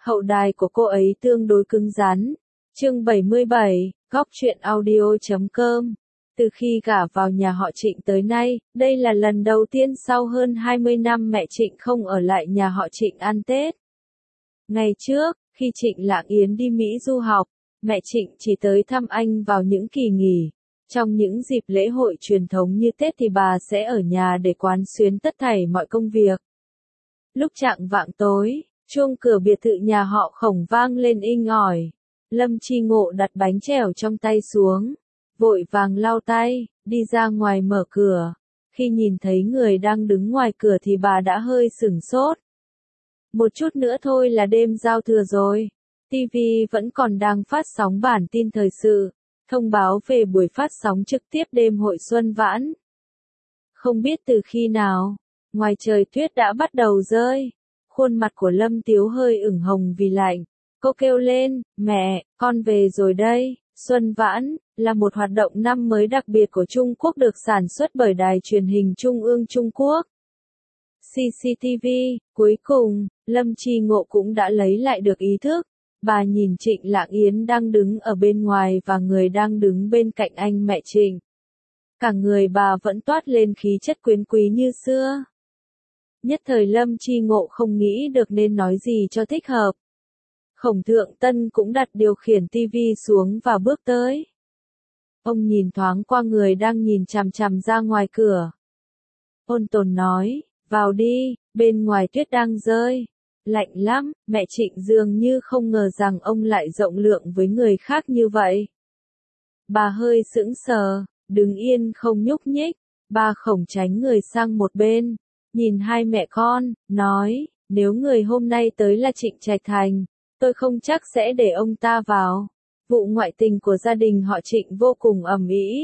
Hậu đài của cô ấy tương đối cứng rắn. Chương 77, Góc truyện audio.com. Từ khi gả vào nhà họ Trịnh tới nay, đây là lần đầu tiên sau hơn 20 năm mẹ Trịnh không ở lại nhà họ Trịnh ăn Tết. Ngày trước, khi Trịnh Lạng Yến đi Mỹ du học, mẹ Trịnh chỉ tới thăm anh vào những kỳ nghỉ. Trong những dịp lễ hội truyền thống như Tết thì bà sẽ ở nhà để quán xuyến tất thảy mọi công việc. Lúc chạng vạng tối, chuông cửa biệt thự nhà họ Khổng vang lên inh ỏi. Lâm Chi Ngộ đặt bánh chèo trong tay xuống, vội vàng lau tay, đi ra ngoài mở cửa. Khi nhìn thấy người đang đứng ngoài cửa thì bà đã hơi sửng sốt. Một chút nữa thôi là đêm giao thừa rồi. TV vẫn còn đang phát sóng bản tin thời sự, thông báo về buổi phát sóng trực tiếp đêm hội Xuân Vãn. Không biết từ khi nào, ngoài trời tuyết đã bắt đầu rơi. Khuôn mặt của Lâm Tiếu hơi ửng hồng vì lạnh. Cô kêu lên, mẹ, con về rồi đây. Xuân Vãn là một hoạt động năm mới đặc biệt của Trung Quốc được sản xuất bởi Đài truyền hình Trung ương Trung Quốc. CCTV, cuối cùng, Lâm Chi Ngộ cũng đã lấy lại được ý thức. Bà nhìn Trịnh Lạng Yến đang đứng ở bên ngoài và người đang đứng bên cạnh anh mẹ Trịnh. Cả người bà vẫn toát lên khí chất quyến quý như xưa. Nhất thời Lâm Chi Ngộ không nghĩ được nên nói gì cho thích hợp. Khổng Thượng Tân cũng đặt điều khiển tivi xuống và bước tới. Ông nhìn thoáng qua người đang nhìn chằm chằm ra ngoài cửa. Ôn tồn nói, vào đi, bên ngoài tuyết đang rơi. Lạnh lắm, mẹ Trịnh dường như không ngờ rằng ông lại rộng lượng với người khác như vậy. Bà hơi sững sờ, đứng yên không nhúc nhích. Bà Khổng tránh người sang một bên, nhìn hai mẹ con, nói, nếu người hôm nay tới là Trịnh Trạch Thành, tôi không chắc sẽ để ông ta vào. Vụ ngoại tình của gia đình họ Trịnh vô cùng ầm ĩ.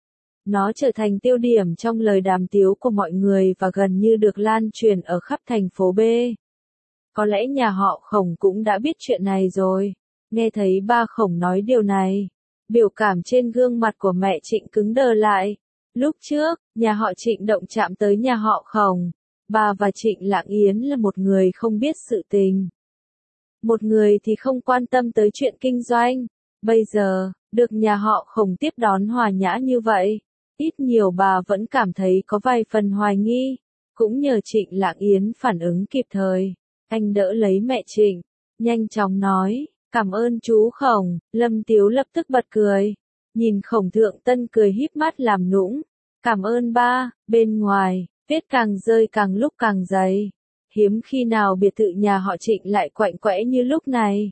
Nó trở thành tiêu điểm trong lời đàm tiếu của mọi người và gần như được lan truyền ở khắp thành phố B. Có lẽ nhà họ Khổng cũng đã biết chuyện này rồi. Nghe thấy ba Khổng nói điều này, biểu cảm trên gương mặt của mẹ Trịnh cứng đờ lại. Lúc trước, nhà họ Trịnh động chạm tới nhà họ Khổng. Bà và Trịnh Lạng Yến là một người không biết sự tình. Một người thì không quan tâm tới chuyện kinh doanh. Bây giờ, được nhà họ Khổng tiếp đón hòa nhã như vậy, ít nhiều bà vẫn cảm thấy có vài phần hoài nghi. Cũng nhờ Trịnh Lạng Yến phản ứng kịp thời, anh đỡ lấy mẹ Trịnh, nhanh chóng nói, cảm ơn chú Khổng. Lâm Tiếu lập tức bật cười, nhìn Khổng Thượng Tân cười híp mắt làm nũng, cảm ơn ba. Bên ngoài, tuyết càng rơi càng lúc càng dày. Hiếm khi nào biệt thự nhà họ Trịnh lại quạnh quẽ như lúc này.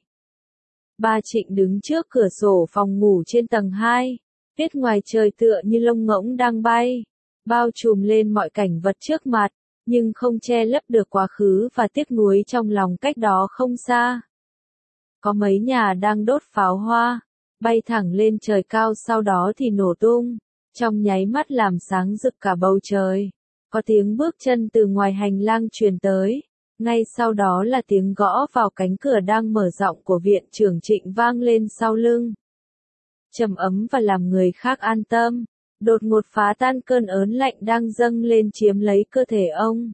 Ba Trịnh đứng trước cửa sổ phòng ngủ trên tầng 2. Tuyết ngoài trời tựa như lông ngỗng đang bay, bao trùm lên mọi cảnh vật trước mặt, nhưng không che lấp được quá khứ và tiếc nuối trong lòng cách đó không xa. Có mấy nhà đang đốt pháo hoa, bay thẳng lên trời cao sau đó thì nổ tung, trong nháy mắt làm sáng rực cả bầu trời. Có tiếng bước chân từ ngoài hành lang truyền tới, ngay sau đó là tiếng gõ vào cánh cửa đang mở rộng của viện trưởng Trịnh vang lên sau lưng. Trầm ấm và làm người khác an tâm, đột ngột phá tan cơn ớn lạnh đang dâng lên chiếm lấy cơ thể ông.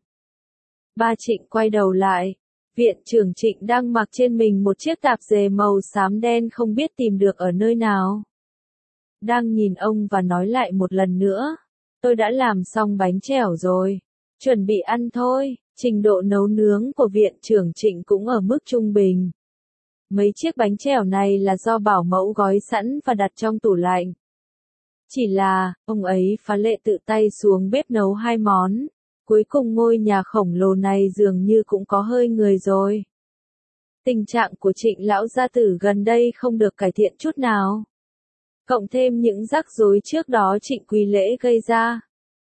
Ba Trịnh quay đầu lại, viện trưởng Trịnh đang mặc trên mình một chiếc tạp dề màu xám đen không biết tìm được ở nơi nào. Đang nhìn ông và nói lại một lần nữa. Tôi đã làm xong bánh chèo rồi, chuẩn bị ăn thôi. Trình độ nấu nướng của viện trưởng Trịnh cũng ở mức trung bình. Mấy chiếc bánh chèo này là do bảo mẫu gói sẵn và đặt trong tủ lạnh. Chỉ là, ông ấy phá lệ tự tay xuống bếp nấu 2 món. Cuối cùng ngôi nhà khổng lồ này dường như cũng có hơi người rồi. Tình trạng của Trịnh lão gia tử gần đây không được cải thiện chút nào. Cộng thêm những rắc rối trước đó Trịnh Quý Lễ gây ra,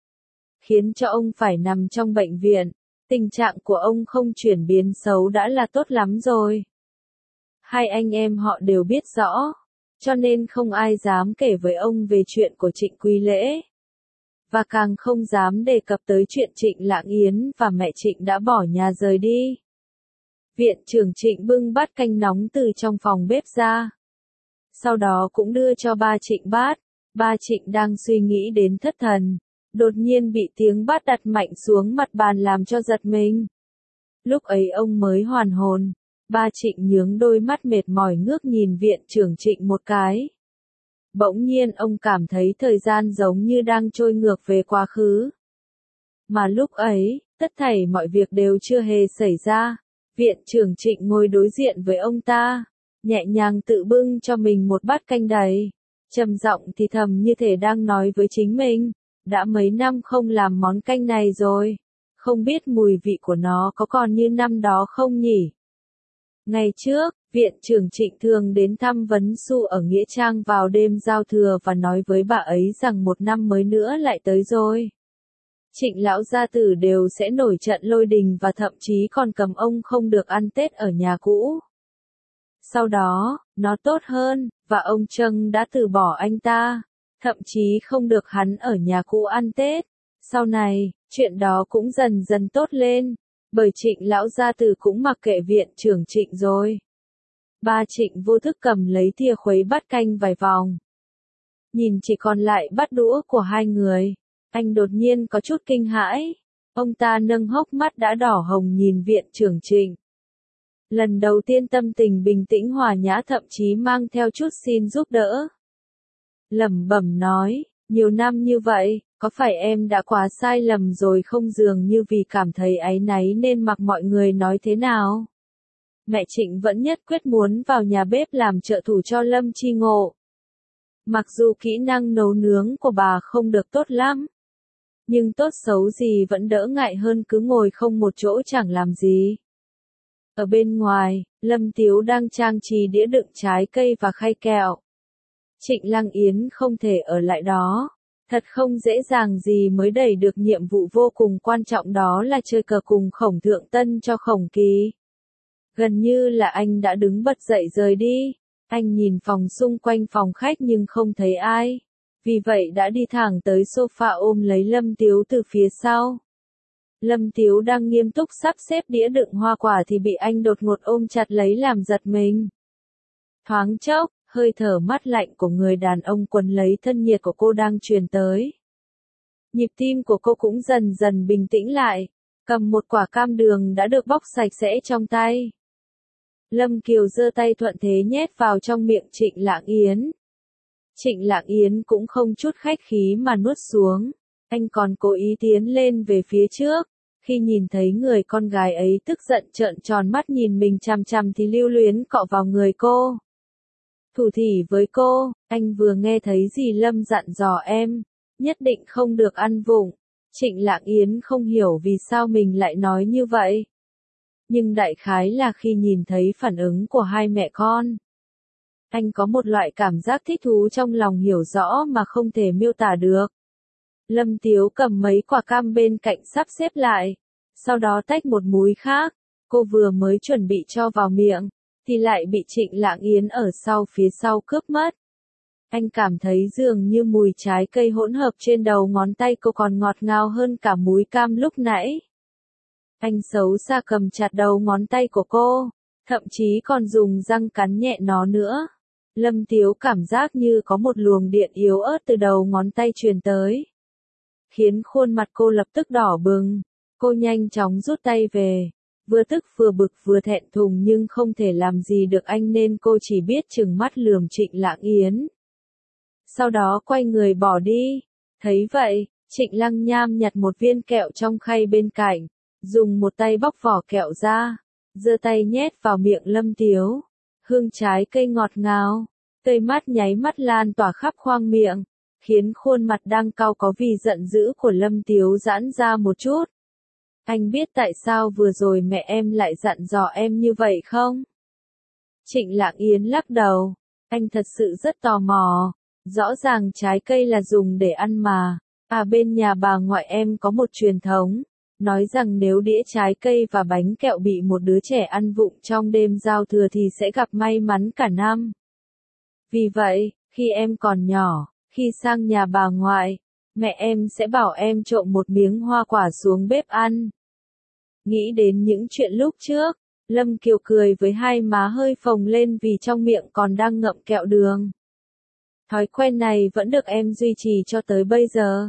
khiến cho ông phải nằm trong bệnh viện. Tình trạng của ông không chuyển biến xấu đã là tốt lắm rồi. Hai anh em họ đều biết rõ, cho nên không ai dám kể với ông về chuyện của Trịnh Quý Lễ. Và càng không dám đề cập tới chuyện Trịnh Lạng Yến và mẹ Trịnh đã bỏ nhà rời đi. Viện trưởng Trịnh bưng bát canh nóng từ trong phòng bếp ra. Sau đó cũng đưa cho ba Trịnh bát. Ba Trịnh đang suy nghĩ đến thất thần. Đột nhiên bị tiếng bát đặt mạnh xuống mặt bàn làm cho giật mình. Lúc ấy ông mới hoàn hồn. Ba Trịnh nhướng đôi mắt mệt mỏi ngước nhìn viện trưởng Trịnh một cái. Bỗng nhiên ông cảm thấy thời gian giống như đang trôi ngược về quá khứ. Mà lúc ấy, tất thảy mọi việc đều chưa hề xảy ra. Viện trưởng Trịnh ngồi đối diện với ông ta, nhẹ nhàng tự bưng cho mình một bát canh đầy, trầm giọng thì thầm như thể đang nói với chính mình, đã mấy năm không làm món canh này rồi, không biết mùi vị của nó có còn như năm đó không nhỉ? Ngày trước, viện trưởng Trịnh thường đến thăm Vấn Xu ở Nghĩa Trang vào đêm giao thừa và nói với bà ấy rằng một năm mới nữa lại tới rồi. Trịnh lão gia tử đều sẽ nổi trận lôi đình và thậm chí còn cầm ông không được ăn Tết ở nhà cũ. Sau đó, nó tốt hơn, và ông Trâng đã từ bỏ anh ta, thậm chí không được hắn ở nhà cũ ăn Tết. Sau này, chuyện đó cũng dần dần tốt lên, bởi Trịnh lão gia tử cũng mặc kệ viện trưởng Trịnh rồi. Ba Trịnh vô thức cầm lấy thìa khuấy bát canh vài vòng. Nhìn chỉ còn lại bát đũa của hai người, anh đột nhiên có chút kinh hãi. Ông ta nâng hốc mắt đã đỏ hồng nhìn viện trưởng Trịnh. Lần đầu tiên tâm tình bình tĩnh hòa nhã thậm chí mang theo chút xin giúp đỡ. Lẩm bẩm nói, nhiều năm như vậy, có phải em đã quá sai lầm rồi không, dường như vì cảm thấy áy náy nên mặc mọi người nói thế nào? Mẹ Trịnh vẫn nhất quyết muốn vào nhà bếp làm trợ thủ cho Lâm Chi Ngộ. Mặc dù kỹ năng nấu nướng của bà không được tốt lắm, nhưng tốt xấu gì vẫn đỡ ngại hơn cứ ngồi không một chỗ chẳng làm gì. Ở bên ngoài, Lâm Tiếu đang trang trí đĩa đựng trái cây và khay kẹo. Trịnh Lăng Yến không thể ở lại đó. Thật không dễ dàng gì mới đẩy được nhiệm vụ vô cùng quan trọng đó là chơi cờ cùng Khổng Thượng Tân cho Khổng Kỳ. Gần như là anh đã đứng bật dậy rời đi. Anh nhìn phòng xung quanh phòng khách nhưng không thấy ai. Vì vậy đã đi thẳng tới sofa ôm lấy Lâm Tiếu từ phía sau. Lâm Tiếu đang nghiêm túc sắp xếp đĩa đựng hoa quả thì bị anh đột ngột ôm chặt lấy làm giật mình. Thoáng chốc, hơi thở mát lạnh của người đàn ông quấn lấy thân nhiệt của cô đang truyền tới. Nhịp tim của cô cũng dần dần bình tĩnh lại, cầm một quả cam đường đã được bóc sạch sẽ trong tay. Lâm Kiều giơ tay thuận thế nhét vào trong miệng Trịnh Lạng Yến. Trịnh Lạng Yến cũng không chút khách khí mà nuốt xuống, anh còn cố ý tiến lên về phía trước. Khi nhìn thấy người con gái ấy tức giận trợn tròn mắt nhìn mình chằm chằm thì lưu luyến cọ vào người cô. Thủ thỉ với cô, anh vừa nghe thấy gì Lâm dặn dò em, nhất định không được ăn vụng. Trịnh Lạng Yến không hiểu vì sao mình lại nói như vậy. Nhưng đại khái là khi nhìn thấy phản ứng của hai mẹ con, anh có một loại cảm giác thích thú trong lòng hiểu rõ mà không thể miêu tả được. Lâm Tiếu cầm mấy quả cam bên cạnh sắp xếp lại, sau đó tách một múi khác, cô vừa mới chuẩn bị cho vào miệng, thì lại bị Trịnh Lạng Yến ở sau phía sau cướp mất. Anh cảm thấy dường như mùi trái cây hỗn hợp trên đầu ngón tay cô còn ngọt ngào hơn cả múi cam lúc nãy. Anh xấu xa cầm chặt đầu ngón tay của cô, thậm chí còn dùng răng cắn nhẹ nó nữa. Lâm Tiếu cảm giác như có một luồng điện yếu ớt từ đầu ngón tay truyền tới, khiến khuôn mặt cô lập tức đỏ bừng. Cô nhanh chóng rút tay về, vừa tức vừa bực vừa thẹn thùng nhưng không thể làm gì được anh nên cô chỉ biết trừng mắt lườm Trịnh Lạng Yến. Sau đó quay người bỏ đi. Thấy vậy, Trịnh Lăng Nham nhặt một viên kẹo trong khay bên cạnh, dùng một tay bóc vỏ kẹo ra, giơ tay nhét vào miệng Lâm Tiếu. Hương trái cây ngọt ngào, tươi mát nháy mắt lan tỏa khắp khoang miệng, khiến khuôn mặt đang cau có vì giận dữ của Lâm Tiếu giãn ra một chút. Anh biết tại sao vừa rồi mẹ em lại dặn dò em như vậy không? Trịnh Lạng Yến lắc đầu, anh thật sự rất tò mò. Rõ ràng trái cây là dùng để ăn mà. Bên nhà bà ngoại em có một truyền thống, nói rằng nếu đĩa trái cây và bánh kẹo bị một đứa trẻ ăn vụng trong đêm giao thừa thì sẽ gặp may mắn cả năm. Vì vậy, khi em còn nhỏ, khi sang nhà bà ngoại, mẹ em sẽ bảo em trộm một miếng hoa quả xuống bếp ăn. Nghĩ đến những chuyện lúc trước, Lâm Kiều cười với hai má hơi phồng lên vì trong miệng còn đang ngậm kẹo đường. Thói quen này vẫn được em duy trì cho tới bây giờ.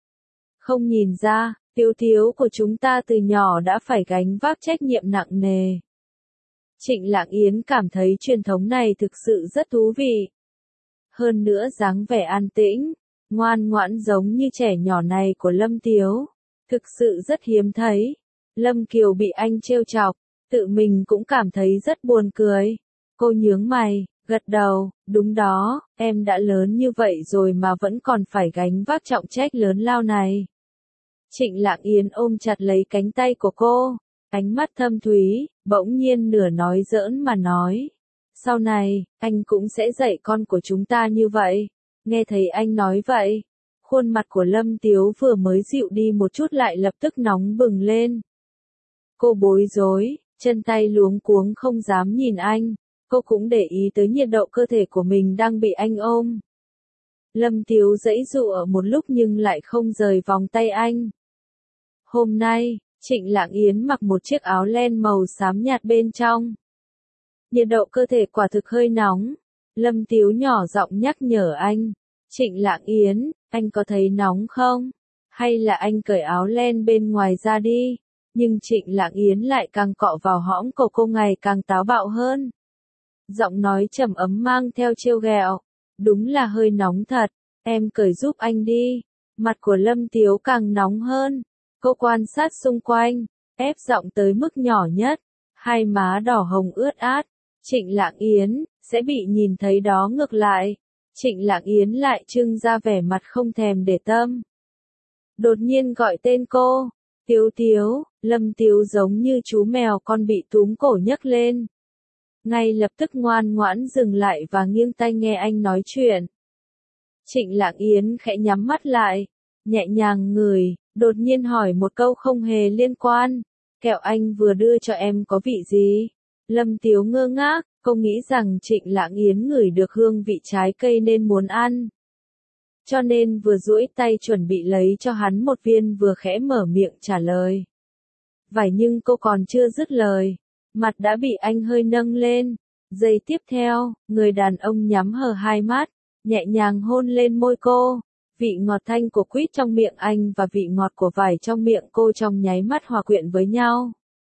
Không nhìn ra, Tiếu Tiếu của chúng ta từ nhỏ đã phải gánh vác trách nhiệm nặng nề. Trịnh Lạng Yến cảm thấy truyền thống này thực sự rất thú vị. Hơn nữa dáng vẻ an tĩnh, ngoan ngoãn giống như trẻ nhỏ này của Lâm Tiếu, thực sự rất hiếm thấy. Lâm Kiều bị anh trêu chọc, tự mình cũng cảm thấy rất buồn cười. Cô nhướng mày, gật đầu, đúng đó, em đã lớn như vậy rồi mà vẫn còn phải gánh vác trọng trách lớn lao này. Trịnh Lạng Yến ôm chặt lấy cánh tay của cô, ánh mắt thâm thúy, bỗng nhiên nửa nói giỡn mà nói. Sau này, anh cũng sẽ dạy con của chúng ta như vậy. Nghe thấy anh nói vậy, khuôn mặt của Lâm Tiếu vừa mới dịu đi một chút lại lập tức nóng bừng lên. Cô bối rối, chân tay luống cuống không dám nhìn anh, cô cũng để ý tới nhiệt độ cơ thể của mình đang bị anh ôm. Lâm Tiếu giãy giụa một lúc nhưng lại không rời vòng tay anh. Hôm nay, Trịnh Lạng Yến mặc một chiếc áo len màu xám nhạt bên trong. Nhiệt độ cơ thể quả thực hơi nóng. Lâm Tiếu nhỏ giọng nhắc nhở anh. Trịnh Lạng Yến, anh có thấy nóng không? Hay là anh cởi áo len bên ngoài ra đi? Nhưng Trịnh Lạng Yến lại càng cọ vào hõm cổ cô ngày càng táo bạo hơn. Giọng nói trầm ấm mang theo trêu ghẹo. Đúng là hơi nóng thật, em cởi giúp anh đi. Mặt của Lâm Tiếu càng nóng hơn. Cô quan sát xung quanh, ép giọng tới mức nhỏ nhất. Hai má đỏ hồng ướt át. Trịnh Lạng Yến, sẽ bị nhìn thấy đó ngược lại. Trịnh Lạng Yến lại trưng ra vẻ mặt không thèm để tâm. Đột nhiên gọi tên cô. Tiếu Tiếu, Lâm Tiếu giống như chú mèo con bị túm cổ nhấc lên. Ngay lập tức ngoan ngoãn dừng lại và nghiêng tai nghe anh nói chuyện. Trịnh Lạng Yến khẽ nhắm mắt lại, nhẹ nhàng ngửi, đột nhiên hỏi một câu không hề liên quan. Kẹo anh vừa đưa cho em có vị gì? Lâm Tiếu ngơ ngác, cô nghĩ rằng Trịnh Lạng Yến ngửi được hương vị trái cây nên muốn ăn. Cho nên vừa duỗi tay chuẩn bị lấy cho hắn một viên vừa khẽ mở miệng trả lời. Vậy nhưng cô còn chưa dứt lời, mặt đã bị anh hơi nâng lên. Giây tiếp theo, người đàn ông nhắm hờ hai mắt, nhẹ nhàng hôn lên môi cô. Vị ngọt thanh của quýt trong miệng anh và vị ngọt của vải trong miệng cô trong nháy mắt hòa quyện với nhau.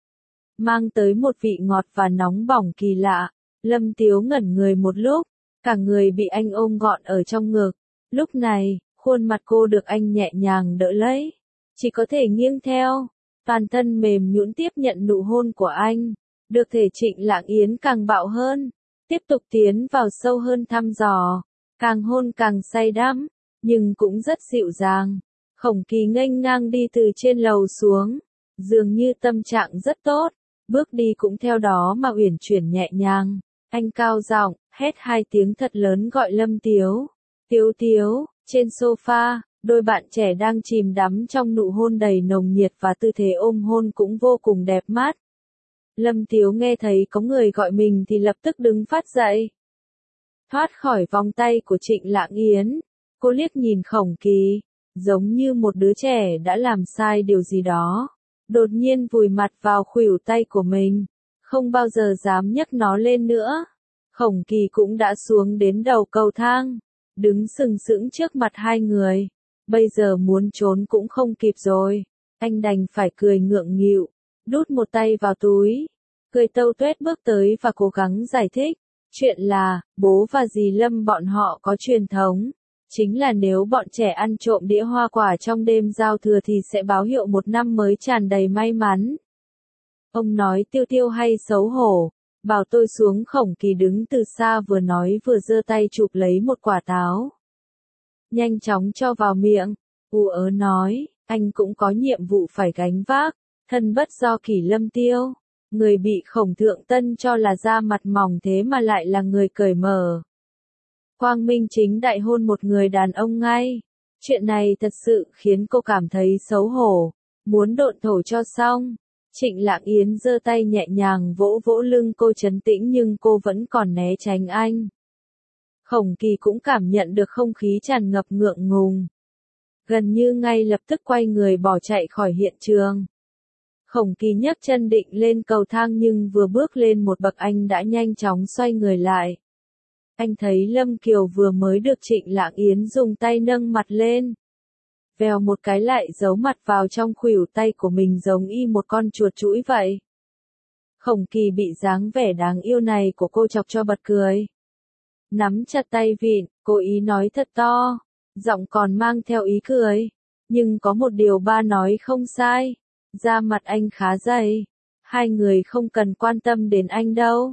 Mang tới một vị ngọt và nóng bỏng kỳ lạ. Lâm Tiếu ngẩn người một lúc, cả người bị anh ôm gọn ở trong ngực. Lúc này, khuôn mặt cô được anh nhẹ nhàng đỡ lấy. Chỉ có thể nghiêng theo, toàn thân mềm nhũn tiếp nhận nụ hôn của anh. Được thể Trịnh Lạng Yến càng bạo hơn, tiếp tục tiến vào sâu hơn thăm dò, càng hôn càng say đắm, nhưng cũng rất dịu dàng. Khổng Kỳ nghênh ngang đi từ trên lầu xuống, dường như tâm trạng rất tốt, bước đi cũng theo đó mà uyển chuyển nhẹ nhàng. Anh cao giọng, hét hai tiếng thật lớn gọi Lâm Tiếu. Tiếu Tiếu, trên sofa, đôi bạn trẻ đang chìm đắm trong nụ hôn đầy nồng nhiệt và tư thế ôm hôn cũng vô cùng đẹp mắt. Lâm Tiếu nghe thấy có người gọi mình thì lập tức đứng phát dậy. Thoát khỏi vòng tay của Trịnh Lạng Yến, cô liếc nhìn Khổng Kỳ, giống như một đứa trẻ đã làm sai điều gì đó. Đột nhiên vùi mặt vào khuỷu tay của mình, không bao giờ dám nhấc nó lên nữa. Khổng Kỳ cũng đã xuống đến đầu cầu thang, đứng sừng sững trước mặt hai người. Bây giờ muốn trốn cũng không kịp rồi. Anh đành phải cười ngượng nghịu, đút một tay vào túi, cười tâu tuét bước tới và cố gắng giải thích. Chuyện là, bố và dì Lâm bọn họ có truyền thống. Chính là nếu bọn trẻ ăn trộm đĩa hoa quả trong đêm giao thừa thì sẽ báo hiệu một năm mới tràn đầy may mắn. Ông nói Tiêu Tiêu hay xấu hổ, bảo tôi xuống. Khổng Kỳ đứng từ xa vừa nói vừa giơ tay chụp lấy một quả táo. Nhanh chóng cho vào miệng, ú ớ nói, anh cũng có nhiệm vụ phải gánh vác, thân bất do kỷ. Lâm Tiêu, người bị Khổng Thượng Tân cho là da mặt mỏng thế mà lại là người cởi mở. Quang minh chính đại hôn một người đàn ông ngay. Chuyện này thật sự khiến cô cảm thấy xấu hổ, muốn độn thổ cho xong. Trịnh Lạng Yến giơ tay nhẹ nhàng vỗ vỗ lưng cô trấn tĩnh nhưng cô vẫn còn né tránh anh. Khổng Kỳ cũng cảm nhận được không khí tràn ngập ngượng ngùng. Gần như ngay lập tức quay người bỏ chạy khỏi hiện trường. Khổng Kỳ nhấc chân định lên cầu thang nhưng vừa bước lên một bậc anh đã nhanh chóng xoay người lại. Anh thấy Lâm Kiều vừa mới được Trịnh Lạng Yến dùng tay nâng mặt lên. Vèo một cái lại giấu mặt vào trong khuỷu tay của mình giống y một con chuột chũi vậy. Khổng Kỳ bị dáng vẻ đáng yêu này của cô chọc cho bật cười. Nắm chặt tay vịn, cố ý nói thật to, giọng còn mang theo ý cười. Nhưng có một điều ba nói không sai, da mặt anh khá dày. Hai người không cần quan tâm đến anh đâu.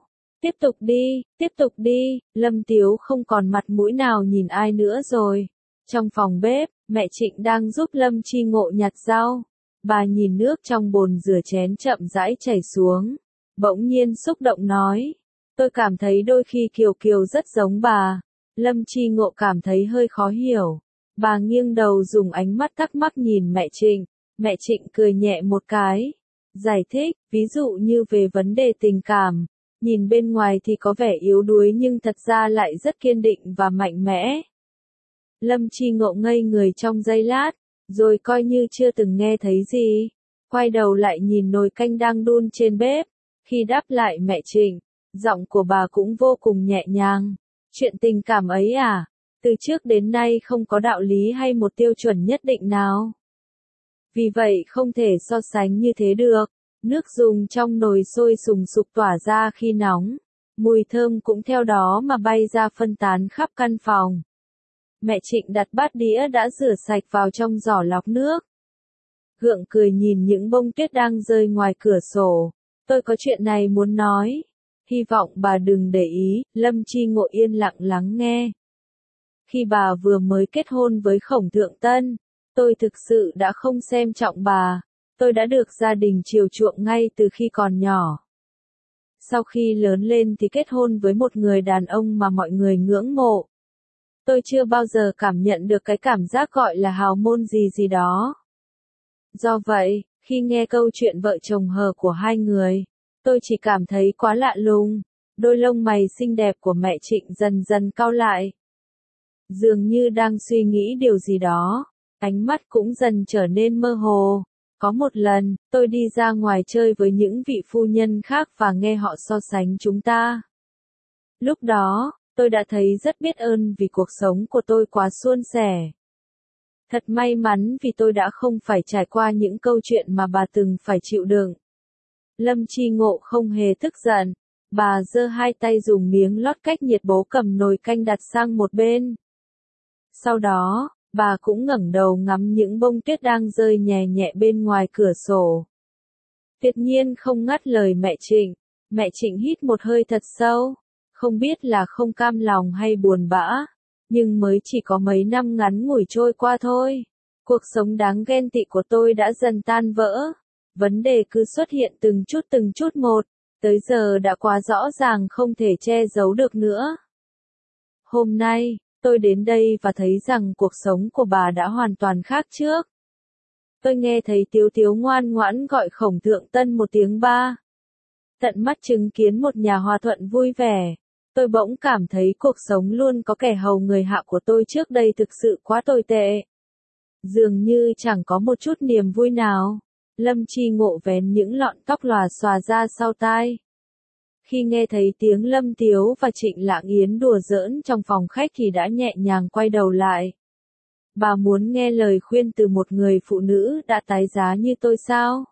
Tiếp tục đi, Lâm Tiếu không còn mặt mũi nào nhìn ai nữa rồi. Trong phòng bếp, mẹ Trịnh đang giúp Lâm Chi Ngộ nhặt rau. Bà nhìn nước trong bồn rửa chén chậm rãi chảy xuống. Bỗng nhiên xúc động nói. Tôi cảm thấy đôi khi Kiều Kiều rất giống bà. Lâm Chi Ngộ cảm thấy hơi khó hiểu. Bà nghiêng đầu dùng ánh mắt thắc mắc nhìn mẹ Trịnh. Mẹ Trịnh cười nhẹ một cái. Giải thích, ví dụ như về vấn đề tình cảm. Nhìn bên ngoài thì có vẻ yếu đuối nhưng thật ra lại rất kiên định và mạnh mẽ. Lâm Chi Ngộ ngây người trong giây lát, rồi coi như chưa từng nghe thấy gì. Quay đầu lại nhìn nồi canh đang đun trên bếp. Khi đáp lại mẹ Trịnh, giọng của bà cũng vô cùng nhẹ nhàng. Chuyện tình cảm ấy à? Từ trước đến nay không có đạo lý hay một tiêu chuẩn nhất định nào. Vì vậy không thể so sánh như thế được. Nước dùng trong nồi sôi sùng sục tỏa ra khi nóng. Mùi thơm cũng theo đó mà bay ra phân tán khắp căn phòng. Mẹ Trịnh đặt bát đĩa đã rửa sạch vào trong giỏ lọc nước. Gượng cười nhìn những bông tuyết đang rơi ngoài cửa sổ. Tôi có chuyện này muốn nói. Hy vọng bà đừng để ý, Lâm Chi Ngộ yên lặng lắng nghe. Khi bà vừa mới kết hôn với Khổng Thượng Tân, tôi thực sự đã không xem trọng bà. Tôi đã được gia đình chiều chuộng ngay từ khi còn nhỏ. Sau khi lớn lên thì kết hôn với một người đàn ông mà mọi người ngưỡng mộ. Tôi chưa bao giờ cảm nhận được cái cảm giác gọi là hào môn gì gì đó. Do vậy, khi nghe câu chuyện vợ chồng hờ của hai người, tôi chỉ cảm thấy quá lạ lùng. Đôi lông mày xinh đẹp của mẹ Trịnh dần dần cau lại. Dường như đang suy nghĩ điều gì đó, ánh mắt cũng dần trở nên mơ hồ. Có một lần, tôi đi ra ngoài chơi với những vị phu nhân khác và nghe họ so sánh chúng ta. Lúc đó, tôi đã thấy rất biết ơn vì cuộc sống của tôi quá suôn sẻ. Thật may mắn vì tôi đã không phải trải qua những câu chuyện mà bà từng phải chịu đựng. Lâm Chi Ngộ không hề tức giận. Bà giơ hai tay dùng miếng lót cách nhiệt bố cầm nồi canh đặt sang một bên. Sau đó, bà cũng ngẩng đầu ngắm những bông tuyết đang rơi nhẹ nhẹ bên ngoài cửa sổ. Tuyệt nhiên không ngắt lời mẹ Trịnh. Mẹ Trịnh hít một hơi thật sâu. Không biết là không cam lòng hay buồn bã. Nhưng mới chỉ có mấy năm ngắn ngủi trôi qua thôi. Cuộc sống đáng ghen tị của tôi đã dần tan vỡ. Vấn đề cứ xuất hiện từng chút một. Tới giờ đã quá rõ ràng không thể che giấu được nữa. Hôm nay, tôi đến đây và thấy rằng cuộc sống của bà đã hoàn toàn khác trước. Tôi nghe thấy Tiếu Tiếu ngoan ngoãn gọi Khổng Thượng Tân một tiếng ba. Tận mắt chứng kiến một nhà hòa thuận vui vẻ. Tôi bỗng cảm thấy cuộc sống luôn có kẻ hầu người hạ của tôi trước đây thực sự quá tồi tệ. Dường như chẳng có một chút niềm vui nào. Lâm Chi Ngộ vén những lọn tóc lòa xòa ra sau tai. Khi nghe thấy tiếng Lâm Tiếu và Trịnh Lạng Yến đùa giỡn trong phòng khách thì đã nhẹ nhàng quay đầu lại. Bà muốn nghe lời khuyên từ một người phụ nữ đã tái giá như tôi sao?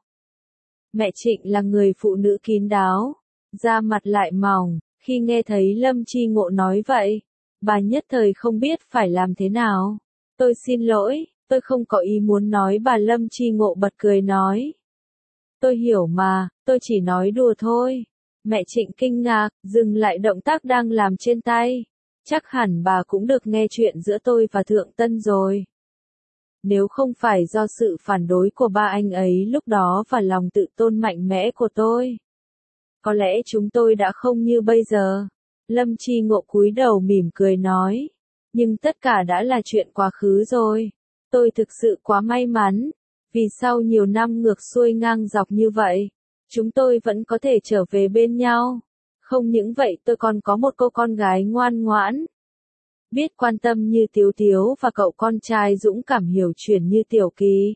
Mẹ Trịnh là người phụ nữ kín đáo, da mặt lại mỏng. Khi nghe thấy Lâm Chi Ngộ nói vậy, bà nhất thời không biết phải làm thế nào. Tôi xin lỗi, tôi không có ý muốn nói bà. Lâm Chi Ngộ bật cười nói. Tôi hiểu mà, tôi chỉ nói đùa thôi. Mẹ Trịnh kinh ngạc, dừng lại động tác đang làm trên tay. Chắc hẳn bà cũng được nghe chuyện giữa tôi và Thượng Tân rồi. Nếu không phải do sự phản đối của ba anh ấy lúc đó và lòng tự tôn mạnh mẽ của tôi, có lẽ chúng tôi đã không như bây giờ. Lâm Chi Ngộ cúi đầu mỉm cười nói. Nhưng tất cả đã là chuyện quá khứ rồi. Tôi thực sự quá may mắn. Vì sau nhiều năm ngược xuôi ngang dọc như vậy, chúng tôi vẫn có thể trở về bên nhau. Không những vậy tôi còn có một cô con gái ngoan ngoãn, biết quan tâm như Tiếu Tiếu và cậu con trai dũng cảm hiểu chuyện như Tiểu Kỳ.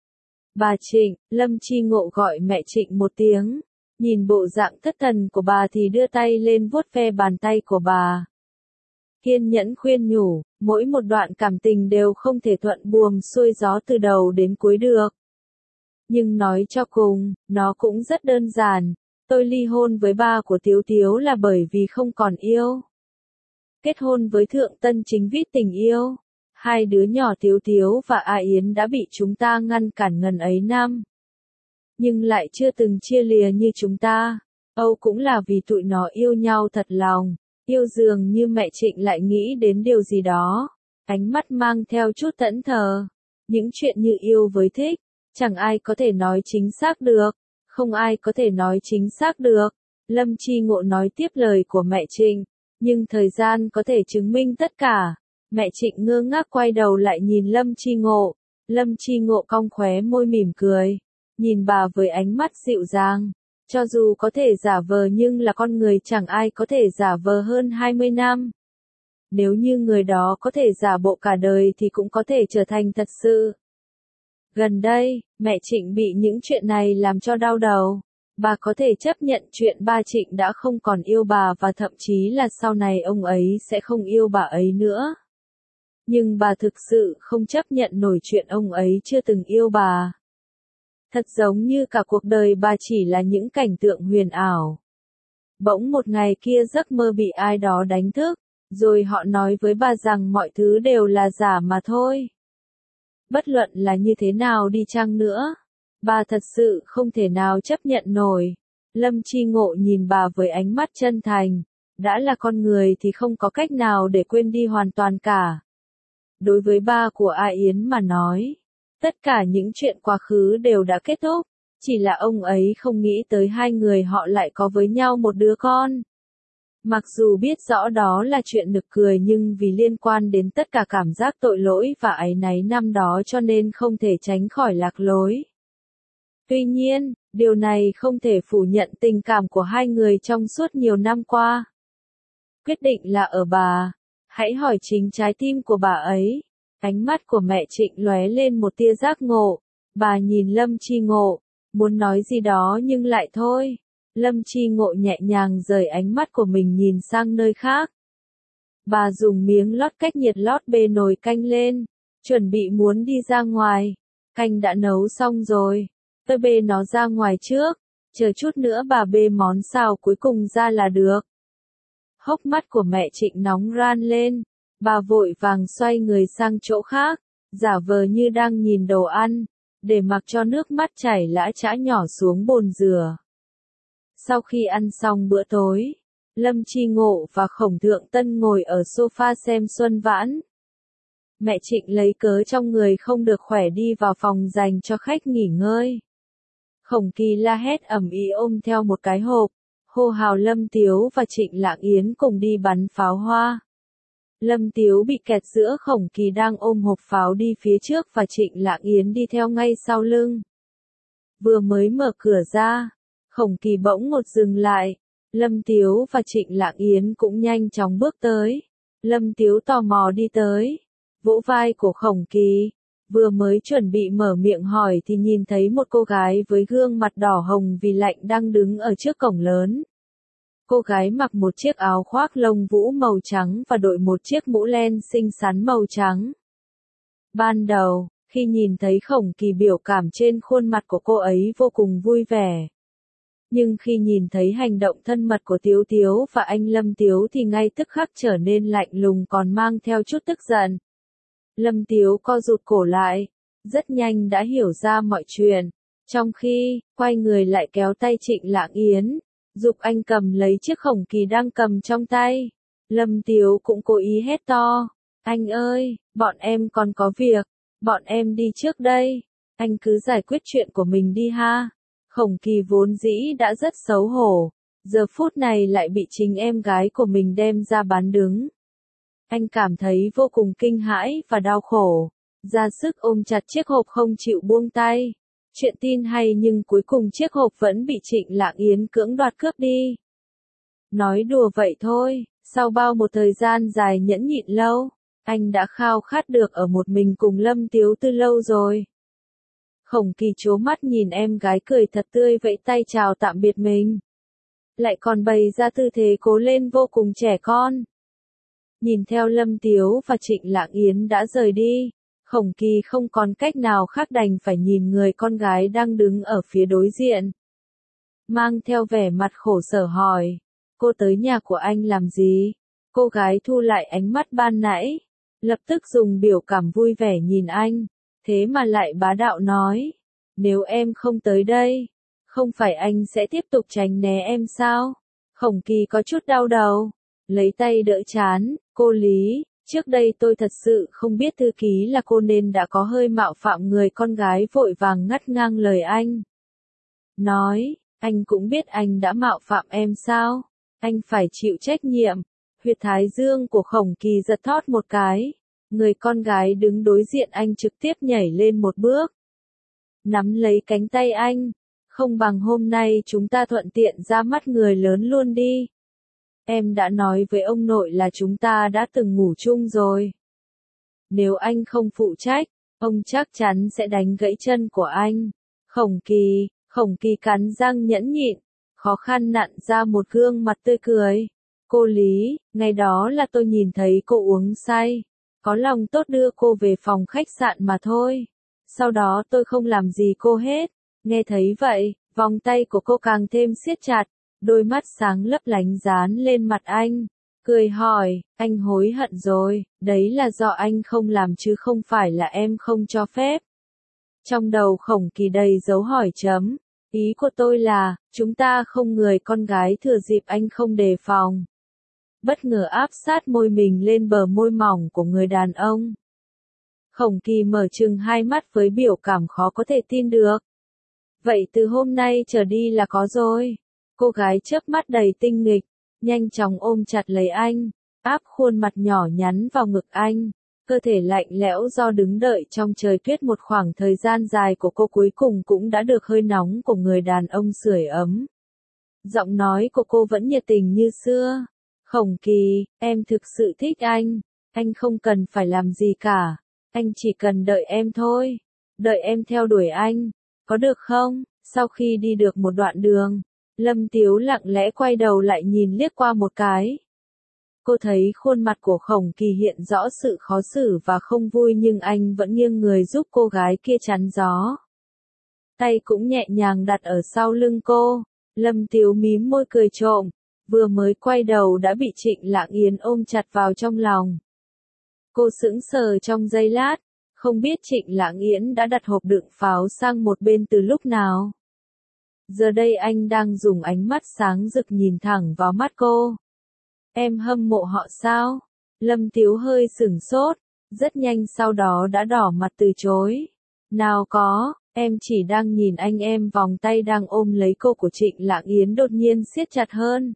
Bà Trịnh, Lâm Chi Ngộ gọi mẹ Trịnh một tiếng. Nhìn bộ dạng thất thần của bà thì đưa tay lên vuốt ve bàn tay của bà. Kiên nhẫn khuyên nhủ, mỗi một đoạn cảm tình đều không thể thuận buồm xuôi gió từ đầu đến cuối được. Nhưng nói cho cùng, nó cũng rất đơn giản. Tôi ly hôn với ba của Tiếu Tiếu là bởi vì không còn yêu. Kết hôn với Thượng Tân chính vì tình yêu. Hai đứa nhỏ Tiếu Tiếu và A Yến đã bị chúng ta ngăn cản ngần ấy năm. Nhưng lại chưa từng chia lìa như chúng ta. Âu cũng là vì tụi nó yêu nhau thật lòng. Yêu dường như mẹ Trịnh lại nghĩ đến điều gì đó. Ánh mắt mang theo chút thẫn thờ. Những chuyện như yêu với thích, chẳng ai có thể nói chính xác được. Không ai có thể nói chính xác được. Lâm Chi Ngộ nói tiếp lời của mẹ Trịnh. Nhưng thời gian có thể chứng minh tất cả. Mẹ Trịnh ngơ ngác quay đầu lại nhìn Lâm Chi Ngộ. Lâm Chi Ngộ cong khóe môi mỉm cười. Nhìn bà với ánh mắt dịu dàng. Cho dù có thể giả vờ nhưng là con người chẳng ai có thể giả vờ hơn 20 năm. Nếu như người đó có thể giả bộ cả đời thì cũng có thể trở thành thật sự. Gần đây, mẹ Trịnh bị những chuyện này làm cho đau đầu. Bà có thể chấp nhận chuyện ba Trịnh đã không còn yêu bà và thậm chí là sau này ông ấy sẽ không yêu bà ấy nữa. Nhưng bà thực sự không chấp nhận nổi chuyện ông ấy chưa từng yêu bà. Thật giống như cả cuộc đời bà chỉ là những cảnh tượng huyền ảo. Bỗng một ngày kia giấc mơ bị ai đó đánh thức, rồi họ nói với bà rằng mọi thứ đều là giả mà thôi. Bất luận là như thế nào đi chăng nữa, bà thật sự không thể nào chấp nhận nổi. Lâm Chi Ngộ nhìn bà với ánh mắt chân thành, đã là con người thì không có cách nào để quên đi hoàn toàn cả. Đối với ba của A Yến mà nói, tất cả những chuyện quá khứ đều đã kết thúc, chỉ là ông ấy không nghĩ tới hai người họ lại có với nhau một đứa con. Mặc dù biết rõ đó là chuyện nực cười nhưng vì liên quan đến tất cả cảm giác tội lỗi và áy náy năm đó cho nên không thể tránh khỏi lạc lối. Tuy nhiên, điều này không thể phủ nhận tình cảm của hai người trong suốt nhiều năm qua. Quyết định là ở bà. Hãy hỏi chính trái tim của bà ấy. Ánh mắt của mẹ Trịnh lóe lên một tia giác ngộ. Bà nhìn Lâm Chi Ngộ, muốn nói gì đó nhưng lại thôi. Lâm Chi Ngộ nhẹ nhàng rời ánh mắt của mình nhìn sang nơi khác. Bà dùng miếng lót cách nhiệt lót bê nồi canh lên, chuẩn bị muốn đi ra ngoài. Canh đã nấu xong rồi, tôi bê nó ra ngoài trước, chờ chút nữa bà bê món xào cuối cùng ra là được. Hốc mắt của mẹ Trịnh nóng ran lên, bà vội vàng xoay người sang chỗ khác, giả vờ như đang nhìn đồ ăn, để mặc cho nước mắt chảy lã chã nhỏ xuống bồn rửa. Sau khi ăn xong bữa tối, Lâm Chi Ngộ và Khổng Thượng Tân ngồi ở sofa xem Xuân Vãn. Mẹ Trịnh lấy cớ trong người không được khỏe đi vào phòng dành cho khách nghỉ ngơi. Khổng Kỳ la hét ầm ĩ ôm theo một cái hộp, hô hào Lâm Tiếu và Trịnh Lạng Yến cùng đi bắn pháo hoa. Lâm Tiếu bị kẹt giữa Khổng Kỳ đang ôm hộp pháo đi phía trước và Trịnh Lạng Yến đi theo ngay sau lưng. Vừa mới mở cửa ra, Khổng Kỳ bỗng ngột dừng lại. Lâm Tiếu và Trịnh Lạng Yến cũng nhanh chóng bước tới. Lâm Tiếu tò mò đi tới, vỗ vai của Khổng Kỳ. Vừa mới chuẩn bị mở miệng hỏi thì nhìn thấy một cô gái với gương mặt đỏ hồng vì lạnh đang đứng ở trước cổng lớn. Cô gái mặc một chiếc áo khoác lông vũ màu trắng và đội một chiếc mũ len xinh xắn màu trắng. Ban đầu, khi nhìn thấy Khổng Kỳ biểu cảm trên khuôn mặt của cô ấy vô cùng vui vẻ. Nhưng khi nhìn thấy hành động thân mật của Tiếu Tiếu và anh Lâm Tiếu thì ngay tức khắc trở nên lạnh lùng còn mang theo chút tức giận. Lâm Tiếu co rụt cổ lại, rất nhanh đã hiểu ra mọi chuyện, trong khi, quay người lại kéo tay Trịnh Lạng Yến, giục anh cầm lấy chiếc Khổng Kỳ đang cầm trong tay. Lâm Tiếu cũng cố ý hét to, anh ơi, bọn em còn có việc, bọn em đi trước đây, anh cứ giải quyết chuyện của mình đi ha. Khổng Kỳ vốn dĩ đã rất xấu hổ, giờ phút này lại bị chính em gái của mình đem ra bán đứng. Anh cảm thấy vô cùng kinh hãi và đau khổ, ra sức ôm chặt chiếc hộp không chịu buông tay. Chuyện tin hay nhưng cuối cùng chiếc hộp vẫn bị Trịnh Lạng Yến cưỡng đoạt cướp đi. Nói đùa vậy thôi, sau bao một thời gian dài nhẫn nhịn lâu, anh đã khao khát được ở một mình cùng Lâm Tiếu từ lâu rồi. Khổng Kỳ trố mắt nhìn em gái cười thật tươi vẫy tay chào tạm biệt mình. Lại còn bày ra tư thế cố lên vô cùng trẻ con. Nhìn theo Lâm Tiếu và Trịnh Lạng Yến đã rời đi, Khổng Kỳ không còn cách nào khác đành phải nhìn người con gái đang đứng ở phía đối diện. mang theo vẻ mặt khổ sở hỏi, cô tới nhà của anh làm gì? Cô gái thu lại ánh mắt ban nãy, lập tức dùng biểu cảm vui vẻ nhìn anh, thế mà lại bá đạo nói, nếu em không tới đây, không phải anh sẽ tiếp tục tránh né em sao? Khổng Kỳ có chút đau đầu, lấy tay đỡ chán, cô Lý, trước đây tôi thật sự không biết thư ký là cô nên đã có hơi mạo phạm người con gái vội vàng ngắt ngang lời anh. Nói, anh cũng biết anh đã mạo phạm em sao? Anh phải chịu trách nhiệm. Huyệt thái dương của Khổng Kỳ giật thót một cái. Người con gái đứng đối diện anh trực tiếp nhảy lên một bước. Nắm lấy cánh tay anh. Không bằng hôm nay chúng ta thuận tiện ra mắt người lớn luôn đi. Em đã nói với ông nội là chúng ta đã từng ngủ chung rồi. Nếu anh không phụ trách, ông chắc chắn sẽ đánh gãy chân của anh. Khổng Kỳ cắn răng nhẫn nhịn, khó khăn nặn ra một gương mặt tươi cười. Cô Lý, ngày đó là tôi nhìn thấy cô uống say, có lòng tốt đưa cô về phòng khách sạn mà thôi. Sau đó tôi không làm gì cô hết. Nghe thấy vậy, vòng tay của cô càng thêm siết chặt, đôi mắt sáng lấp lánh dán lên mặt anh. Cười hỏi, anh hối hận rồi, đấy là do anh không làm chứ không phải là em không cho phép. Trong đầu Khổng Kỳ đầy dấu hỏi chấm, ý của tôi là, chúng ta không người con gái thừa dịp anh không đề phòng. Bất ngờ áp sát môi mình lên bờ môi mỏng của người đàn ông. Khổng Kỳ mở trừng hai mắt với biểu cảm khó có thể tin được. Vậy từ hôm nay trở đi là có rồi. Cô gái chớp mắt đầy tinh nghịch, nhanh chóng ôm chặt lấy anh, áp khuôn mặt nhỏ nhắn vào ngực anh. Cơ thể lạnh lẽo do đứng đợi trong trời tuyết một khoảng thời gian dài của cô cuối cùng cũng đã được hơi nóng của người đàn ông sưởi ấm. Giọng nói của cô vẫn nhiệt tình như xưa. Khổng Kỳ, em thực sự thích anh không cần phải làm gì cả, anh chỉ cần đợi em thôi, đợi em theo đuổi anh, có được không? Sau khi đi được một đoạn đường, Lâm Tiếu lặng lẽ quay đầu lại nhìn liếc qua một cái. Cô thấy khuôn mặt của Khổng Kỳ hiện rõ sự khó xử và không vui nhưng anh vẫn nghiêng người giúp cô gái kia chắn gió. Tay cũng nhẹ nhàng đặt ở sau lưng cô. Lâm Tiếu mím môi cười trộm, vừa mới quay đầu đã bị Trịnh Lạng Yến ôm chặt vào trong lòng. Cô sững sờ trong giây lát, không biết Trịnh Lạng Yến đã đặt hộp đựng pháo sang một bên từ lúc nào. Giờ đây anh đang dùng ánh mắt sáng rực nhìn thẳng vào mắt cô. Em hâm mộ họ sao? Lâm Tiếu hơi sửng sốt, rất nhanh sau đó đã đỏ mặt từ chối. Nào có, em chỉ đang nhìn anh. Em vòng tay đang ôm lấy cô của Trịnh Lạng Yến đột nhiên siết chặt hơn.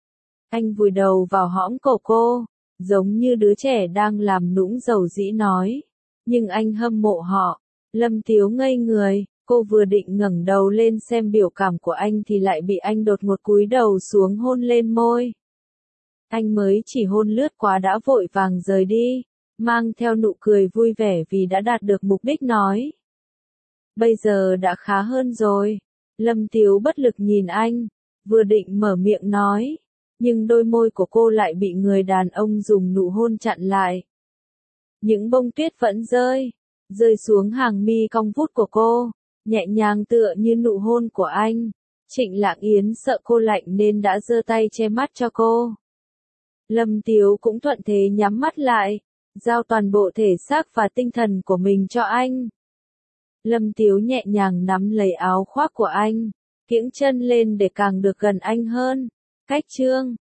Anh vùi đầu vào hõm cổ cô, giống như đứa trẻ đang làm nũng dầu dĩ nói. Nhưng anh hâm mộ họ. Lâm Tiếu ngây người, cô vừa định ngẩng đầu lên xem biểu cảm của anh thì lại bị anh đột ngột cúi đầu xuống hôn lên môi. Anh mới chỉ hôn lướt qua đã vội vàng rời đi, mang theo nụ cười vui vẻ vì đã đạt được mục đích nói. Bây giờ đã khá hơn rồi. Lâm Tiếu bất lực nhìn anh, vừa định mở miệng nói, nhưng đôi môi của cô lại bị người đàn ông dùng nụ hôn chặn lại. Những bông tuyết vẫn rơi xuống hàng mi cong vút của cô, nhẹ nhàng tựa như nụ hôn của anh. Trịnh Lạng Yến sợ cô lạnh nên đã giơ tay che mắt cho cô. Lâm Tiếu cũng thuận thế nhắm mắt lại, giao toàn bộ thể xác và tinh thần của mình cho anh. Lâm Tiếu nhẹ nhàng nắm lấy áo khoác của anh, kiễng chân lên để càng được gần anh hơn. Cách chương